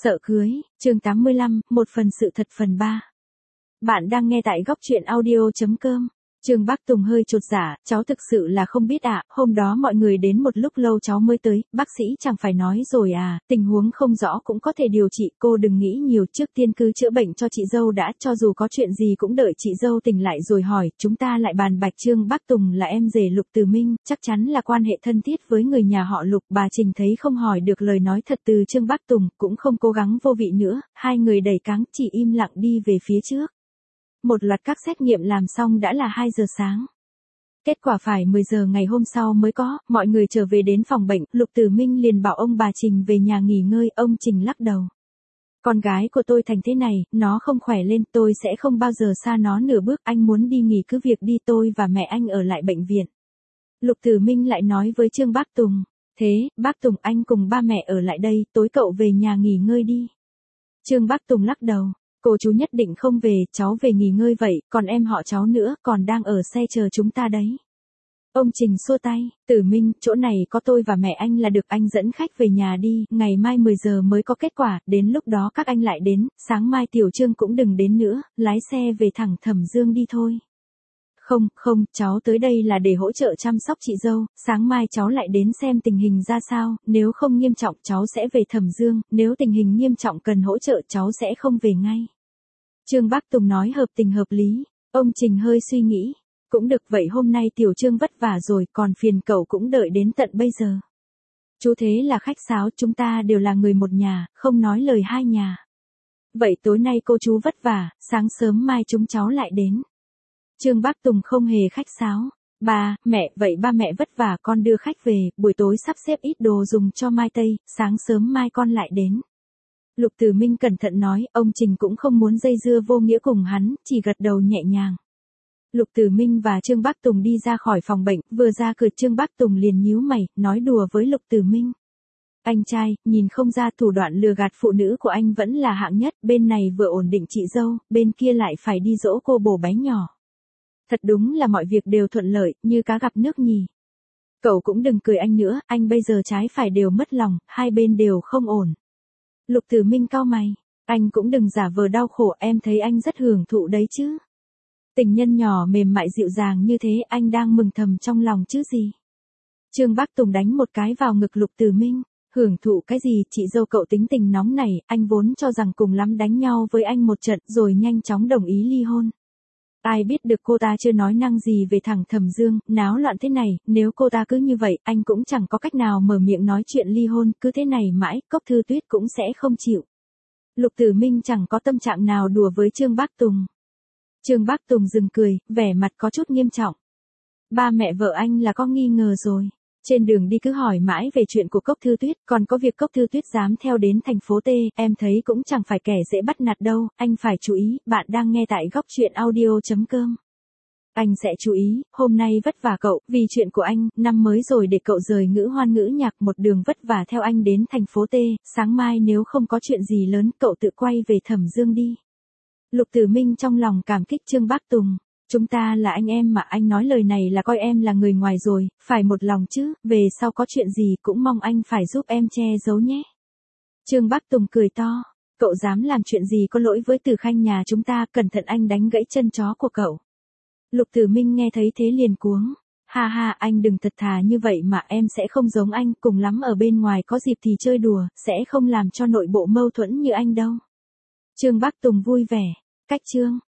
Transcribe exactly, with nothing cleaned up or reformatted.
Sợ cưới, chương tám mươi lăm, một phần sự thật phần ba. Bạn đang nghe tại góc truyện audio chấm com. Trương Bác Tùng hơi chột dạ, cháu thực sự là không biết ạ, à, hôm đó mọi người đến một lúc lâu cháu mới tới, bác sĩ chẳng phải nói rồi à, tình huống không rõ cũng có thể điều trị, cô đừng nghĩ nhiều, trước tiên cứ chữa bệnh cho chị dâu đã, cho dù có chuyện gì cũng đợi chị dâu tỉnh lại rồi hỏi, chúng ta lại bàn bạch. Trương Bác Tùng là em rể Lục Từ Minh, chắc chắn là quan hệ thân thiết với người nhà họ Lục, bà Trình thấy không hỏi được lời nói thật từ Trương Bác Tùng, cũng không cố gắng vô vị nữa, hai người đẩy cáng, chỉ im lặng đi về phía trước. Một loạt các xét nghiệm làm xong đã là hai giờ sáng. Kết quả phải mười giờ ngày hôm sau mới có, mọi người trở về đến phòng bệnh, Lục Từ Minh liền bảo ông bà Trình về nhà nghỉ ngơi, ông Trình lắc đầu. Con gái của tôi thành thế này, nó không khỏe lên, tôi sẽ không bao giờ xa nó nửa bước, anh muốn đi nghỉ cứ việc đi, tôi và mẹ anh ở lại bệnh viện. Lục Từ Minh lại nói với Trương Bác Tùng, thế, bác Tùng anh cùng ba mẹ ở lại đây, tối cậu về nhà nghỉ ngơi đi. Trương Bác Tùng lắc đầu. Cô chú nhất định không về, cháu về nghỉ ngơi vậy, còn em họ cháu nữa, còn đang ở xe chờ chúng ta đấy. Ông Trình xua tay, Tử Minh, chỗ này có tôi và mẹ anh là được, anh dẫn khách về nhà đi, ngày mai mười giờ mới có kết quả, đến lúc đó các anh lại đến, sáng mai Tiểu Trương cũng đừng đến nữa, lái xe về thẳng Thẩm Dương đi thôi. Không, không, cháu tới đây là để hỗ trợ chăm sóc chị dâu, sáng mai cháu lại đến xem tình hình ra sao, nếu không nghiêm trọng cháu sẽ về Thẩm Dương, nếu tình hình nghiêm trọng cần hỗ trợ cháu sẽ không về ngay. Trương Bác Tùng nói hợp tình hợp lý, ông Trình hơi suy nghĩ, cũng được vậy hôm nay Tiểu Trương vất vả rồi, còn phiền cậu cũng đợi đến tận bây giờ. Chú thế là khách sáo, chúng ta đều là người một nhà, không nói lời hai nhà. Vậy tối nay cô chú vất vả, sáng sớm mai chúng cháu lại đến. Trương Bác Tùng không hề khách sáo. Ba, mẹ, vậy ba mẹ vất vả con đưa khách về, buổi tối sắp xếp ít đồ dùng cho mai tây, sáng sớm mai con lại đến. Lục Từ Minh cẩn thận nói, ông Trình cũng không muốn dây dưa vô nghĩa cùng hắn, chỉ gật đầu nhẹ nhàng. Lục Từ Minh và Trương Bác Tùng đi ra khỏi phòng bệnh, vừa ra cửa Trương Bác Tùng liền nhíu mày, nói đùa với Lục Từ Minh. Anh trai, nhìn không ra thủ đoạn lừa gạt phụ nữ của anh vẫn là hạng nhất, bên này vừa ổn định chị dâu, bên kia lại phải đi dỗ cô bồ bé nhỏ. Thật đúng là mọi việc đều thuận lợi, như cá gặp nước nhì. Cậu cũng đừng cười anh nữa, anh bây giờ trái phải đều mất lòng, hai bên đều không ổn. Lục Từ Minh cau mày, anh cũng đừng giả vờ đau khổ, em thấy anh rất hưởng thụ đấy chứ. Tình nhân nhỏ mềm mại dịu dàng như thế, anh đang mừng thầm trong lòng chứ gì. Trương Bác Tùng đánh một cái vào ngực Lục Từ Minh, hưởng thụ cái gì, chị dâu cậu tính tình nóng này, anh vốn cho rằng cùng lắm đánh nhau với anh một trận rồi nhanh chóng đồng ý ly hôn. Ai biết được cô ta chưa nói năng gì về thằng Thẩm Dương, náo loạn thế này, nếu cô ta cứ như vậy, anh cũng chẳng có cách nào mở miệng nói chuyện ly hôn, cứ thế này mãi, Cốc Thư Tuyết cũng sẽ không chịu. Lục Từ Minh chẳng có tâm trạng nào đùa với Trương Bác Tùng. Trương Bác Tùng dừng cười, vẻ mặt có chút nghiêm trọng. Ba mẹ vợ anh là có nghi ngờ rồi. Trên đường đi cứ hỏi mãi về chuyện của Cốc Thư Tuyết, còn có việc Cốc Thư Tuyết dám theo đến thành phố T, em thấy cũng chẳng phải kẻ dễ bắt nạt đâu, anh phải chú ý, bạn đang nghe tại góc truyện audio chấm com. Anh sẽ chú ý, hôm nay vất vả cậu, vì chuyện của anh, năm mới rồi để cậu rời ngữ hoan ngữ nhạc một đường vất vả theo anh đến thành phố T, sáng mai nếu không có chuyện gì lớn, cậu tự quay về Thẩm Dương đi. Lục Từ Minh trong lòng cảm kích Trương Bác Tùng. Chúng ta là anh em mà, anh nói lời này là coi em là người ngoài rồi, phải một lòng chứ, về sau có chuyện gì cũng mong anh phải giúp em che giấu nhé. Trương Bác Tùng cười to, cậu dám làm chuyện gì có lỗi với Từ Khanh nhà chúng ta, cẩn thận anh đánh gãy chân chó của cậu. Lục Từ Minh nghe thấy thế liền cuống, ha ha, anh đừng thật thà như vậy mà, em sẽ không giống anh, cùng lắm ở bên ngoài có dịp thì chơi đùa, sẽ không làm cho nội bộ mâu thuẫn như anh đâu. Trương Bác Tùng vui vẻ, cách chương.